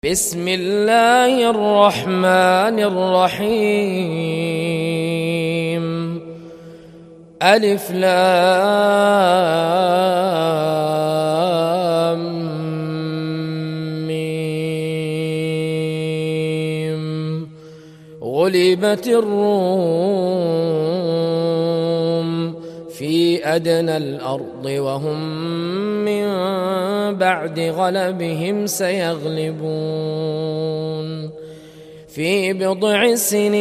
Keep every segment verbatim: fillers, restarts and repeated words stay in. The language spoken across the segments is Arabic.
بسم الله الرحمن الرحيم. ألف لام ميم. غلبت الروم في أدنى الأرض وهم من بعد غلبهم سيغلبون في بضع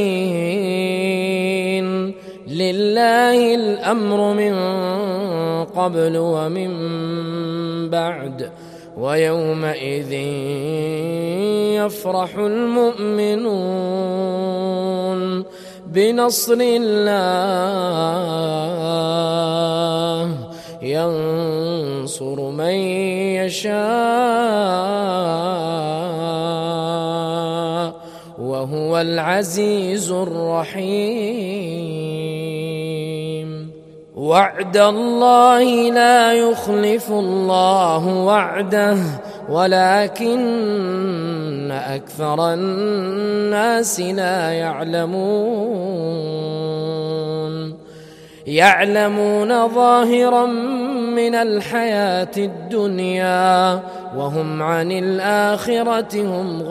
سنين. لله الأمر من قبل ومن بعد ويومئذ يفرح المؤمنون بنصر الله ينصر من يشاء وهو العزيز الرحيم. وعد الله لا يخلف الله وعده ولكن أكثر الناس لا يعلمون. يعلمون ظاهرا من الحياة الدنيا وهم عن الآخرة هم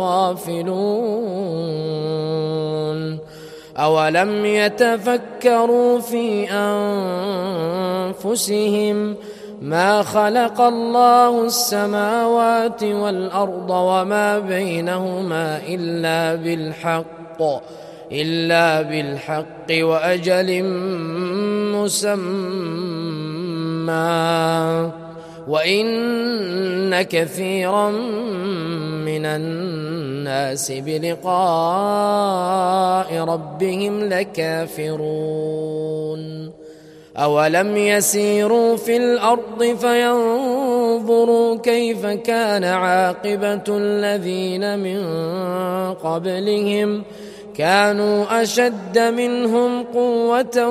غافلون. أولم يتفكروا في أنفسهم ما خلق الله السماوات والأرض وما بينهما إلا بالحق إلا بالحق وأجل مسمى وإن كثيرا من الناس بلقاء ربهم لكافرون. أولم يسيروا في الأرض فينظروا كيف كان عاقبة الذين من قبلهم كانوا أشد منهم قوة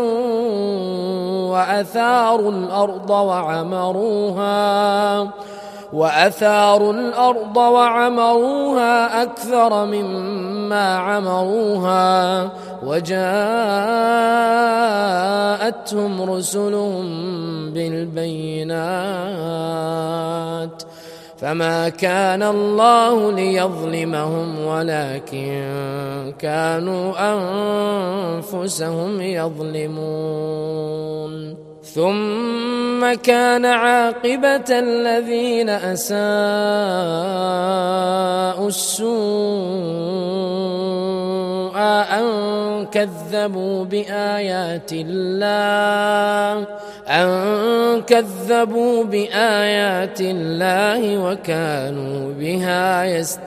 وأثاروا الأرض وعمروها وأثاروا الأرض وعمروها أكثر مما عمروها وجاءتهم رسلهم بالبينات فما كان الله ليظلمهم ولكن كانوا أنفسهم يظلمون. ثم كان عاقبة الذين أساءوا السوء أن كذبوا بآيات الله أن كذبوا بآيات الله وكانوا بها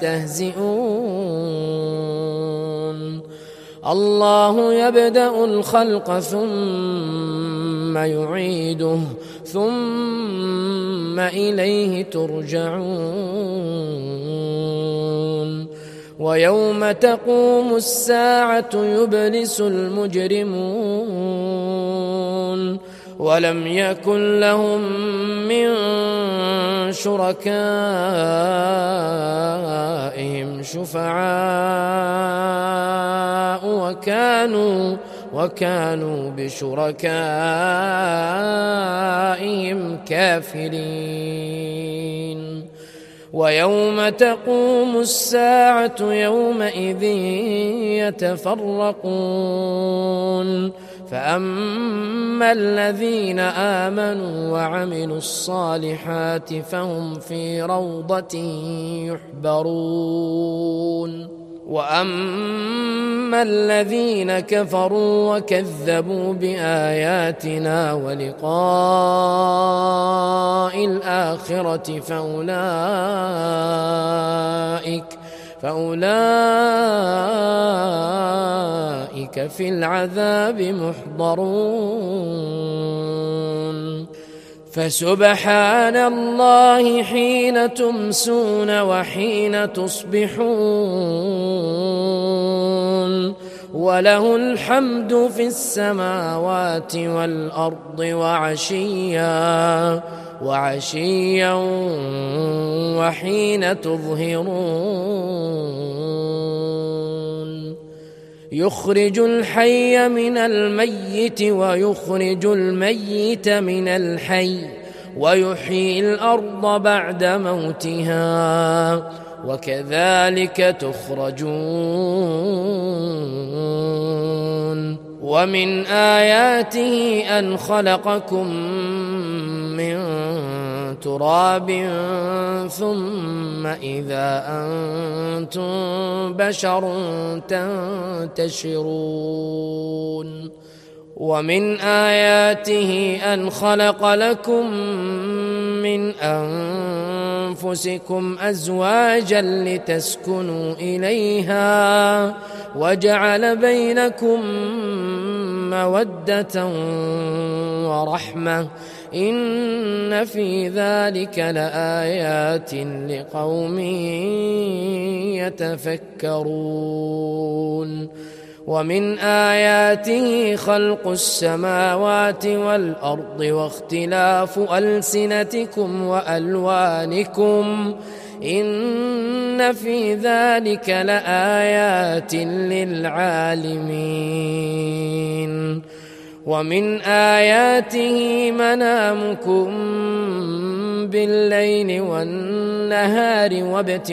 يستهزئون. الله يبدأ الخلق ثم يعيده ثم إليه ترجعون. ويوم تقوم الساعة يبلس المجرمون ولم يكن لهم من شركائهم شفعاء وكانوا وكانوا بشركائهم كافرين. ويوم تقوم الساعة يومئذ يتفرقون فأما الذين آمنوا وعملوا الصالحات فهم في روضة يحبرون. وأما الذين كفروا وكذبوا بآياتنا ولقاء الآخرة فأولئك فأولئك في العذاب محضرون. فسبحان الله حين تمسون وحين تصبحون وله الحمد في السماوات والأرض وعشيا وعشيا وحين تظهرون يخرج الحي من الميت ويخرج الميت من الحي ويحيي الأرض بعد موتها وكذلك تخرجون ومن آياته أن خلقكم من تراب ثم إذا أنتم بشر تنتشرون ومن آياته أن خلق لكم من أنفسكم أزواجا لتسكنوا إليها وجعل بينكم مودة ورحمة إن في ذلك لآيات لقوم يتفكرون ومن آياته خلق السماوات والأرض واختلاف ألسنتكم وألوانكم إن في ذلك لآيات للعالمين ومن آياته منامكم بالليل والنهار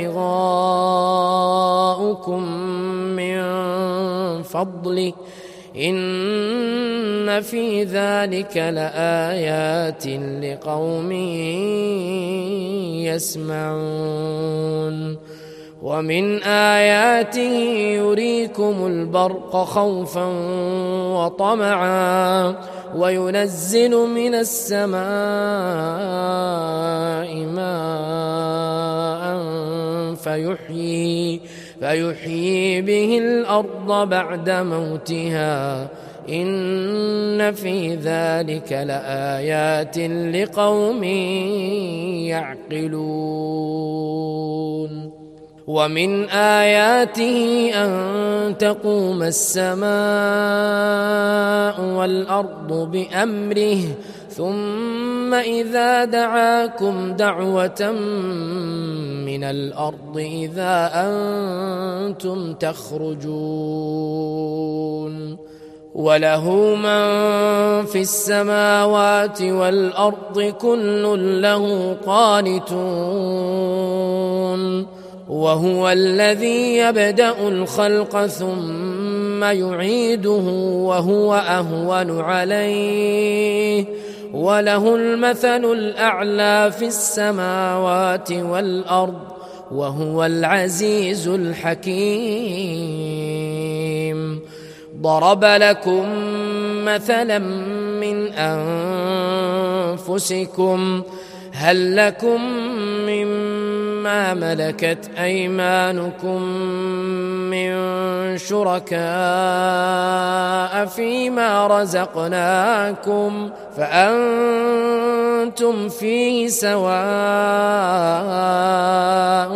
وابتغاؤكم من فضله إن في ذلك لآيات لقوم يسمعون ومن آياته يريكم البرق خوفا وطمعا وينزل من السماء ماء فيحيي, فيحيي به الأرض بعد موتها إن في ذلك لآيات لقوم يعقلون ومن آياته أن تقوم السماء والأرض بأمره ثم إذا دعاكم دعوة من الأرض إذا أنتم تخرجون وله من في السماوات والأرض كل له قانتون وهو الذي يبدأ الخلق ثم يعيده وهو أهون عليه وله المثل الأعلى في السماوات والأرض وهو العزيز الحكيم ضرب لكم مثلا من أنفسكم هل لكم مما ملكت أيمانكم من شركاء فيما رزقناكم فأنتم فيه سواء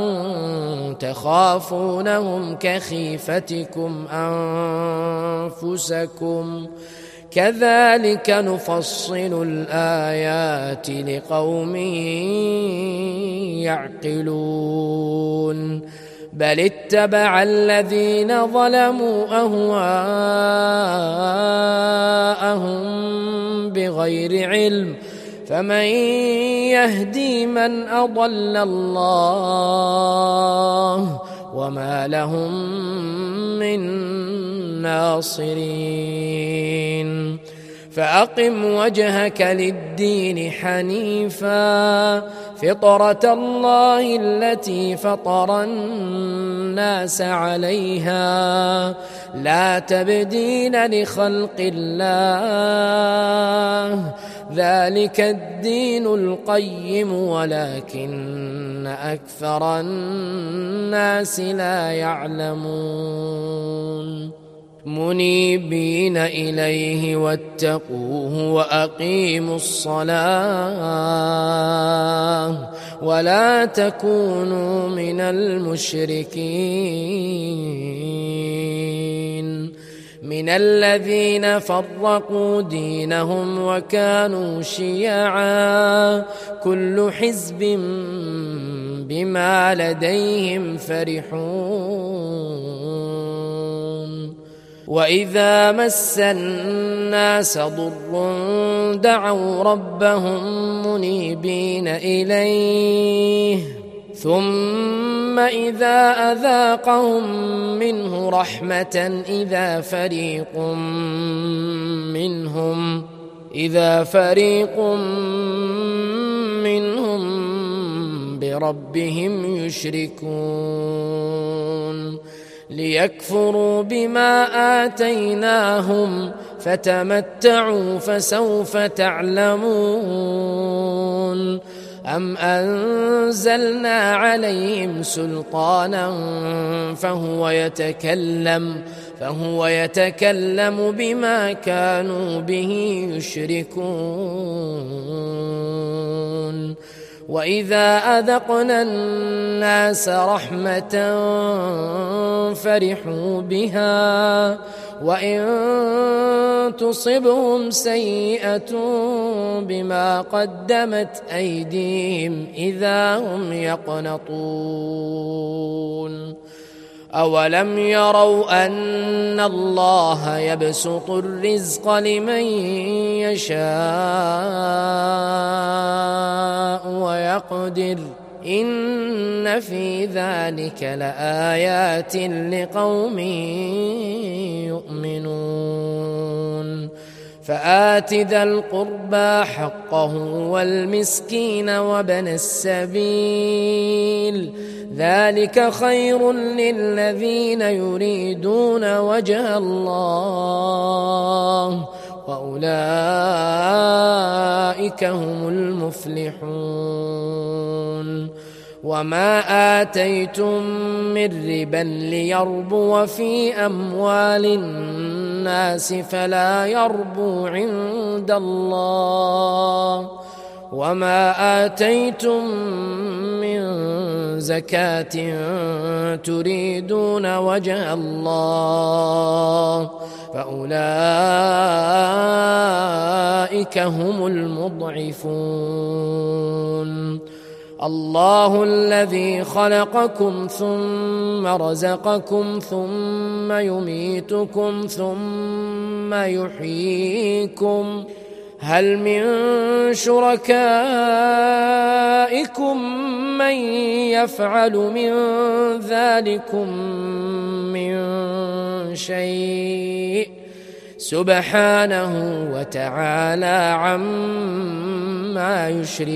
تخافونهم كخيفتكم أنفسكم كذلك نفصل الآيات لقوم يعقلون بل اتبع الذين ظلموا أهواءهم بغير علم فمن يهدي من أضل الله وما لهم من ناصرين فأقم وجهك للدين حنيفا فطرة الله التي فطر الناس عليها لا تبديل لخلق الله ذلك الدين القيم ولكن أكثر الناس لا يعلمون منيبين إليه واتقوه وأقيموا الصلاة ولا تكونوا من المشركين من الذين فرقوا دينهم وكانوا شيعا كل حزب بما لديهم فرحون وإذا مس الناس ضر دعوا ربهم منيبين إليه ثم إذا أذاقهم منه رحمة إذا فريق منهم إذا فريق منهم بربهم يشركون ليكفروا بما آتيناهم فتمتعوا فسوف تعلمون أم أنزلنا عليهم سلطانا فهو يتكلم فهو يتكلم بما كانوا به يشركون وإذا أذقنا الناس رحمة فرحوا بها وإن تصبهم سيئة بما قدمت أيديهم إذا هم يقنطون أولم يروا أن الله يبسط الرزق لمن يشاء ويقدر إن في ذلك لآيات لقوم يؤمنون فآت ذا القربى حقه والمسكين وابن السبيل ذلك خير للذين يريدون وجه الله وأولئك هم المفلحون وما آتيتم من ربا ليربو في أموال الناس فلا يربو عند الله وما آتيتم من زكاة تريدون وجه الله فأولئك هم المضعفون الله الذي خلقكم ثم رزقكم ثم يميتكم ثم يحييكم هل من شركائكم من يفعل من ذلكم من شيء سبحانه وتعالى عما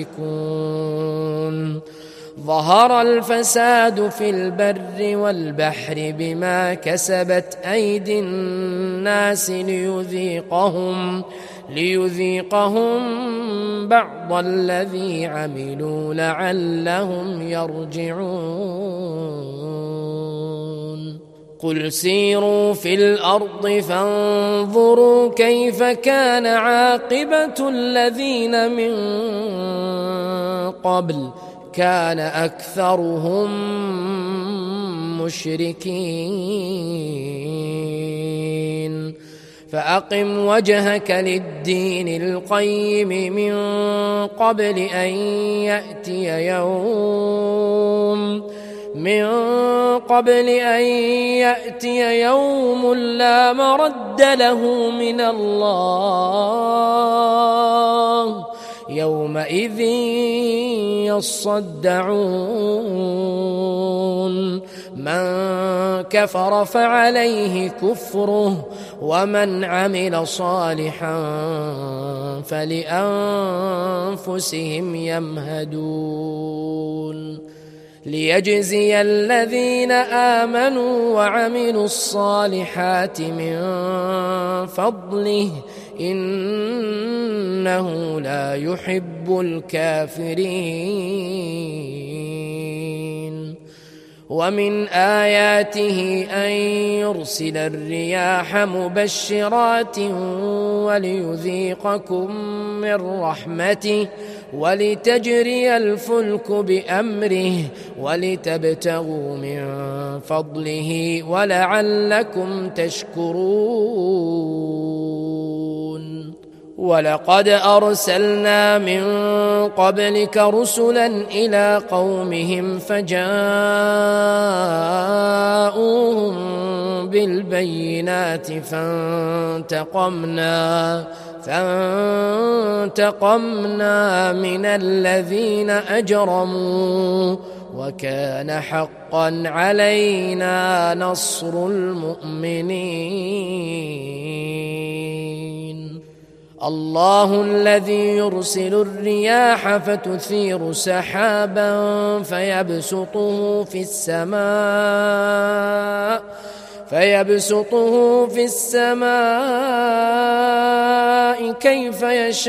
يشركون ظهر الفساد في البر والبحر بما كسبت أيدي الناس ليذيقهم ليذيقهم بعض الذي عملوا لعلهم يرجعون قل سيروا في الأرض فانظروا كيف كان عاقبة الذين من قبل كان أكثرهم مشركين فأقم وجهك للدين القيم من قبل أن يأتي يوم من قبل أن يأتي يوم لا مرد له من الله يومئذ يصدعون من كفر فعليه كفره ومن عمل صالحا فلأنفسهم يمهدون ليجزي الذين آمنوا وعملوا الصالحات من فضله إنه لا يحب الكافرين ومن آياته أن يرسل الرياح مبشرات وليذيقكم من رحمته ولتجري الفلك بأمره ولتبتغوا من فضله ولعلكم تشكرون ولقد أرسلنا من قبلك رسلا إلى قومهم فجاءوهم بالبينات فانتقمنا فانتقمنا من الذين أجرموا وكان حقا علينا نصر المؤمنين. الله الذي يرسل الرياح فتثير سحابا فيبسطه في السماء فيبسطه في السماء كيف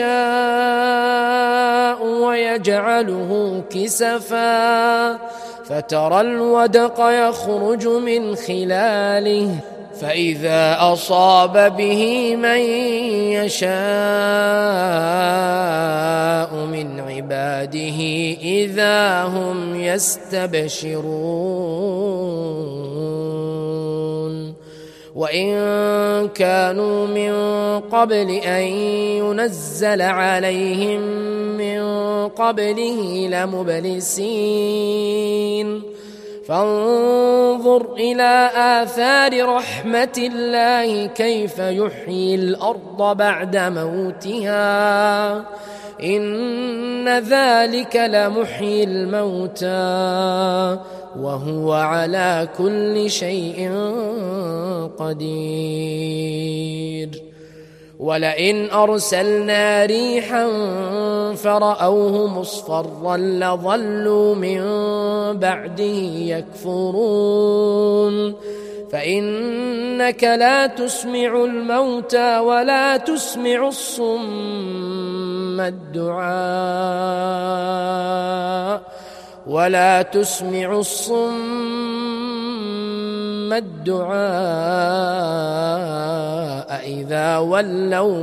يشاء ويجعله كسفا فترى الودق يخرج من خلاله فإذا أصاب به من يشاء من عباده إذا هم يستبشرون. وإن كانوا من قبل أن ينزل عليهم من قبله لمبلسين فانظر إلى آثار رحمة الله كيف يحيي الأرض بعد موتها إن ذلك لمحيي الموتى وهو على كل شيء قدير. ولئن أرسلنا ريحا فرأوه مصفرا لظلوا من بعده يكفرون فإنك لا تسمع الموتى ولا تسمع الصم الدعاء ولا تسمع الصم الدعاء إذا ولوا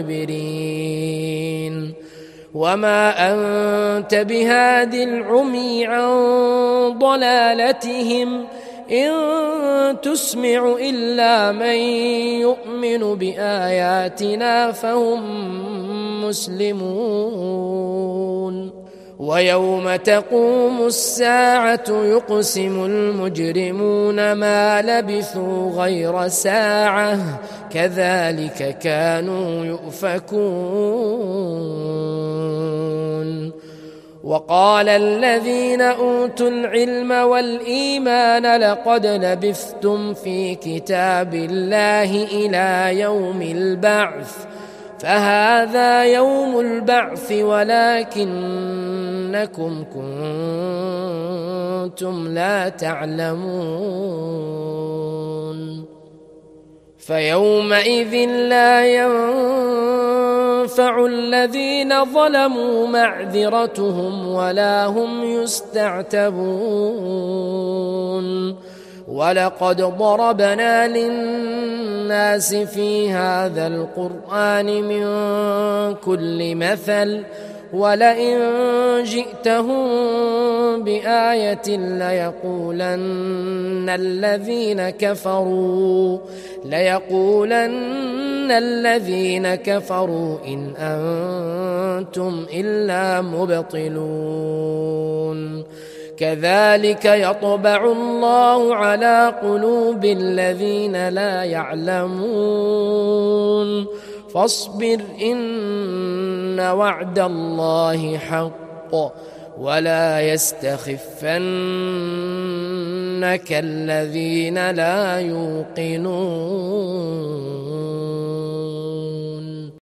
مدبرين. وما أنت بهاد العمي عن ضلالتهم إن تسمع إلا من يؤمن بآياتنا فهم مسلمون. ويوم تقوم الساعة يقسم المجرمون ما لبثوا غير ساعة كذلك كانوا يؤفكون. وقال الذين أوتوا العلم والإيمان لقد لبثتم في كتاب الله إلى يوم البعث فهذا يوم البعث ولكنكم كنتم لا تعلمون. فيومئذ لا ينفع الذين ظلموا معذرتهم ولا هم يستعتبون. ولقد ضربنا للناس في هذا القرآن من كل مثل ولئن جئتهم بآية ليقولن الذين كفروا ليقولن الذين كفروا إن أنتم إلا مبطلون. كذلك يطبع الله على قلوب الذين لا يعلمون. فاصبر إن وعد الله حق ولا يستخفنك الذين لا يوقنون.